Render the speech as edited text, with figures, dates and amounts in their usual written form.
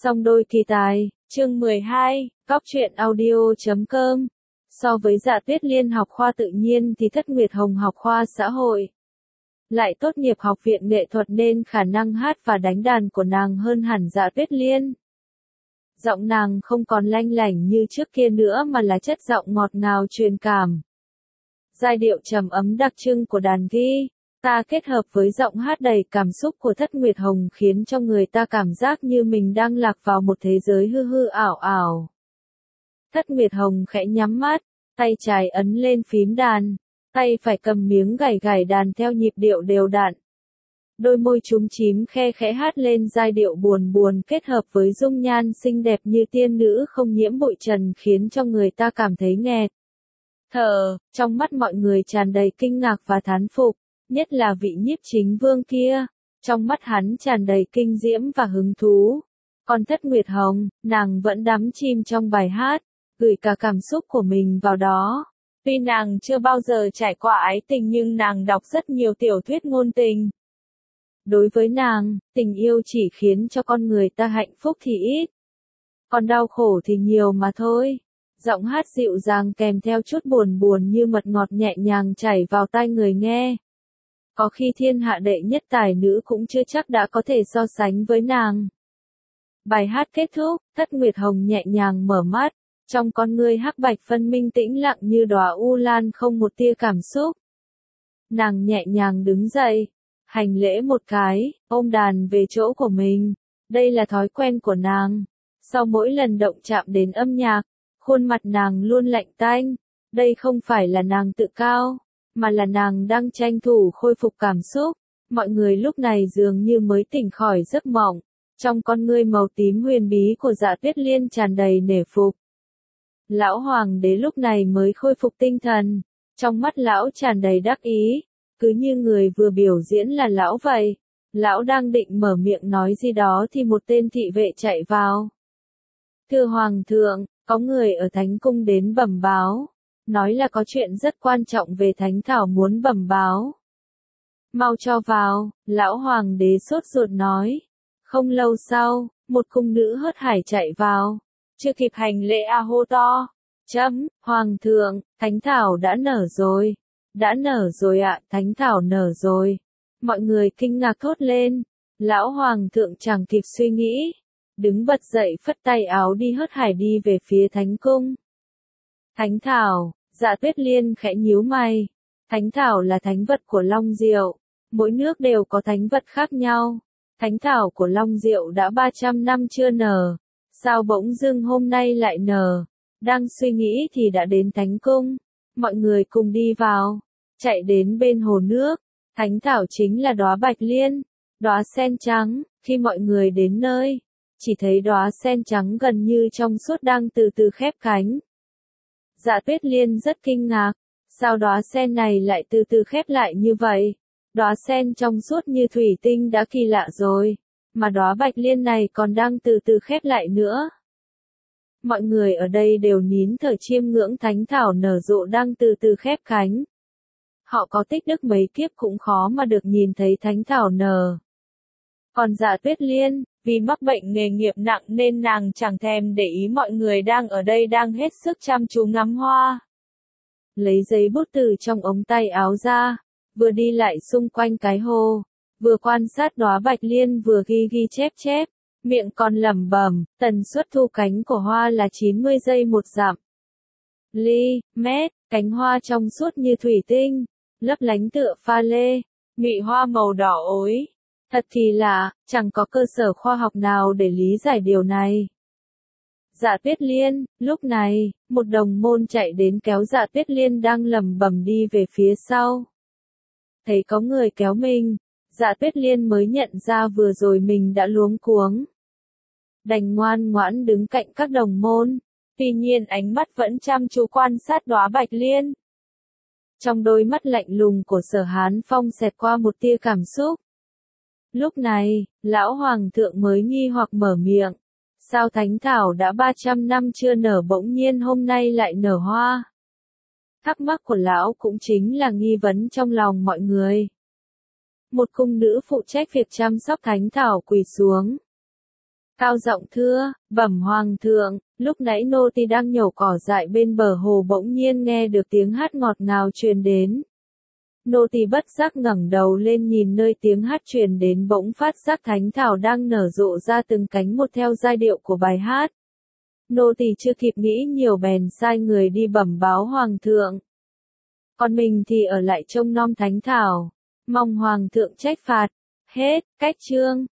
Song đôi kỳ tài, chương 12, Cóc truyện audio.com. So với Dạ Tuyết Liên học khoa tự nhiên thì Thất Nguyệt Hồng học khoa xã hội. Lại tốt nghiệp học viện nghệ thuật nên khả năng hát và đánh đàn của nàng hơn hẳn Dạ Tuyết Liên. Giọng nàng không còn lanh lảnh như trước kia nữa mà là chất giọng ngọt ngào truyền cảm. Giai điệu trầm ấm đặc trưng của đàn guitar kết hợp với giọng hát đầy cảm xúc của Thất Nguyệt Hồng khiến cho người ta cảm giác như mình đang lạc vào một thế giới hư hư ảo ảo. Thất Nguyệt Hồng khẽ nhắm mắt, tay trái ấn lên phím đàn, tay phải cầm miếng gảy gảy đàn theo nhịp điệu đều đặn. Đôi môi chúm chím khe khẽ hát lên giai điệu buồn buồn kết hợp với dung nhan xinh đẹp như tiên nữ không nhiễm bụi trần khiến cho người ta cảm thấy nghẹt thở. Trong mắt mọi người tràn đầy kinh ngạc và thán phục, nhất là vị nhiếp chính vương kia, trong mắt hắn tràn đầy kinh diễm và hứng thú. Còn Thất Nguyệt Hồng, nàng vẫn đắm chìm trong bài hát, gửi cả cảm xúc của mình vào đó. Tuy nàng chưa bao giờ trải qua ái tình nhưng nàng đọc rất nhiều tiểu thuyết ngôn tình. Đối với nàng, tình yêu chỉ khiến cho con người ta hạnh phúc thì ít, còn đau khổ thì nhiều mà thôi. Giọng hát dịu dàng kèm theo chút buồn buồn như mật ngọt nhẹ nhàng chảy vào tai người nghe. Có khi thiên hạ đệ nhất tài nữ cũng chưa chắc đã có thể so sánh với nàng. Bài hát kết thúc, Thất Nguyệt Hồng nhẹ nhàng mở mắt, trong con ngươi hắc bạch phân minh tĩnh lặng như đóa u lan không một tia cảm xúc. Nàng nhẹ nhàng đứng dậy, hành lễ một cái, ôm đàn về chỗ của mình. Đây là thói quen của nàng. Sau mỗi lần động chạm đến âm nhạc, khuôn mặt nàng luôn lạnh tanh. Đây không phải là nàng tự cao, mà là nàng đang tranh thủ khôi phục cảm xúc. Mọi người lúc này dường như mới tỉnh khỏi giấc mộng. Trong con ngươi màu tím huyền bí của Dạ Tuyết Liên tràn đầy nể phục. Lão hoàng đế lúc này mới khôi phục tinh thần. Trong mắt lão tràn đầy đắc ý, cứ như người vừa biểu diễn là lão vậy. Lão đang định mở miệng nói gì đó thì một tên thị vệ chạy vào. Thưa hoàng thượng, có người ở thánh cung đến bẩm báo, nói là có chuyện rất quan trọng về thánh thảo muốn bẩm báo. Mau cho vào, lão hoàng đế sốt ruột nói. Không lâu sau, một cung nữ hớt hải chạy vào, chưa kịp hành lễ hô to. Hoàng thượng, thánh thảo đã nở rồi. Đã nở rồi ạ, thánh thảo nở rồi. Mọi người kinh ngạc thốt lên. Lão hoàng thượng chẳng kịp suy nghĩ, đứng bật dậy phất tay áo đi hớt hải đi về phía thánh cung. Thánh thảo, Dạ Tuyết Liên khẽ nhíu mày. Thánh thảo là thánh vật của Long Diệu, mỗi nước đều có thánh vật khác nhau. Thánh thảo của Long Diệu đã 300 năm chưa nở, sao bỗng dưng hôm nay lại nở? Đang suy nghĩ thì đã đến thánh cung. Mọi người cùng đi vào, chạy đến bên hồ nước. Thánh thảo chính là đóa bạch liên, đóa sen trắng. Khi mọi người đến nơi, chỉ thấy đóa sen trắng gần như trong suốt đang từ từ khép cánh. Dạ Tuyết Liên rất kinh ngạc, sao đóa sen này lại từ từ khép lại như vậy? Đóa sen trong suốt như thủy tinh đã kỳ lạ rồi, mà đóa bạch liên này còn đang từ từ khép lại nữa. Mọi người ở đây đều nín thở chiêm ngưỡng thánh thảo nở rộ đang từ từ khép cánh. Họ có tích đức mấy kiếp cũng khó mà được nhìn thấy thánh thảo nở. Còn Dạ Tuyết Liên, vì mắc bệnh nghề nghiệp nặng nên nàng chẳng thèm để ý mọi người đang ở đây đang hết sức chăm chú ngắm hoa. Lấy giấy bút từ trong ống tay áo ra, vừa đi lại xung quanh cái hồ, vừa quan sát đóa bạch liên vừa ghi ghi chép chép, miệng còn lẩm bẩm, tần suất thu cánh của hoa là 90 giây một dặm. Mét, cánh hoa trong suốt như thủy tinh, lấp lánh tựa pha lê, nhụy hoa màu đỏ ối. Thật kỳ lạ, chẳng có cơ sở khoa học nào để lý giải điều này. Dạ Tuyết Liên, lúc này, một đồng môn chạy đến kéo Dạ Tuyết Liên đang lẩm bẩm đi về phía sau. Thấy có người kéo mình, Dạ Tuyết Liên mới nhận ra vừa rồi mình đã luống cuống. Đành ngoan ngoãn đứng cạnh các đồng môn, tuy nhiên ánh mắt vẫn chăm chú quan sát đóa bạch liên. Trong đôi mắt lạnh lùng của Sở Hán Phong xẹt qua một tia cảm xúc. Lúc này, lão hoàng thượng mới nghi hoặc mở miệng. Sao thánh thảo đã 300 năm chưa nở bỗng nhiên hôm nay lại nở hoa? Thắc mắc của lão cũng chính là nghi vấn trong lòng mọi người. Một cung nữ phụ trách việc chăm sóc thánh thảo quỳ xuống. cao giọng thưa, bẩm hoàng thượng, lúc nãy nô tỳ đang nhổ cỏ dại bên bờ hồ bỗng nhiên nghe được tiếng hát ngọt ngào truyền đến. Nô tỳ bất giác ngẩng đầu lên nhìn nơi tiếng hát truyền đến bỗng phát giác thánh thảo đang nở rộ ra từng cánh một theo giai điệu của bài hát. Nô tỳ chưa kịp nghĩ nhiều bèn sai người đi bẩm báo hoàng thượng. Còn mình thì ở lại trông nom thánh thảo, mong hoàng thượng trách phạt. Hết, cách chương.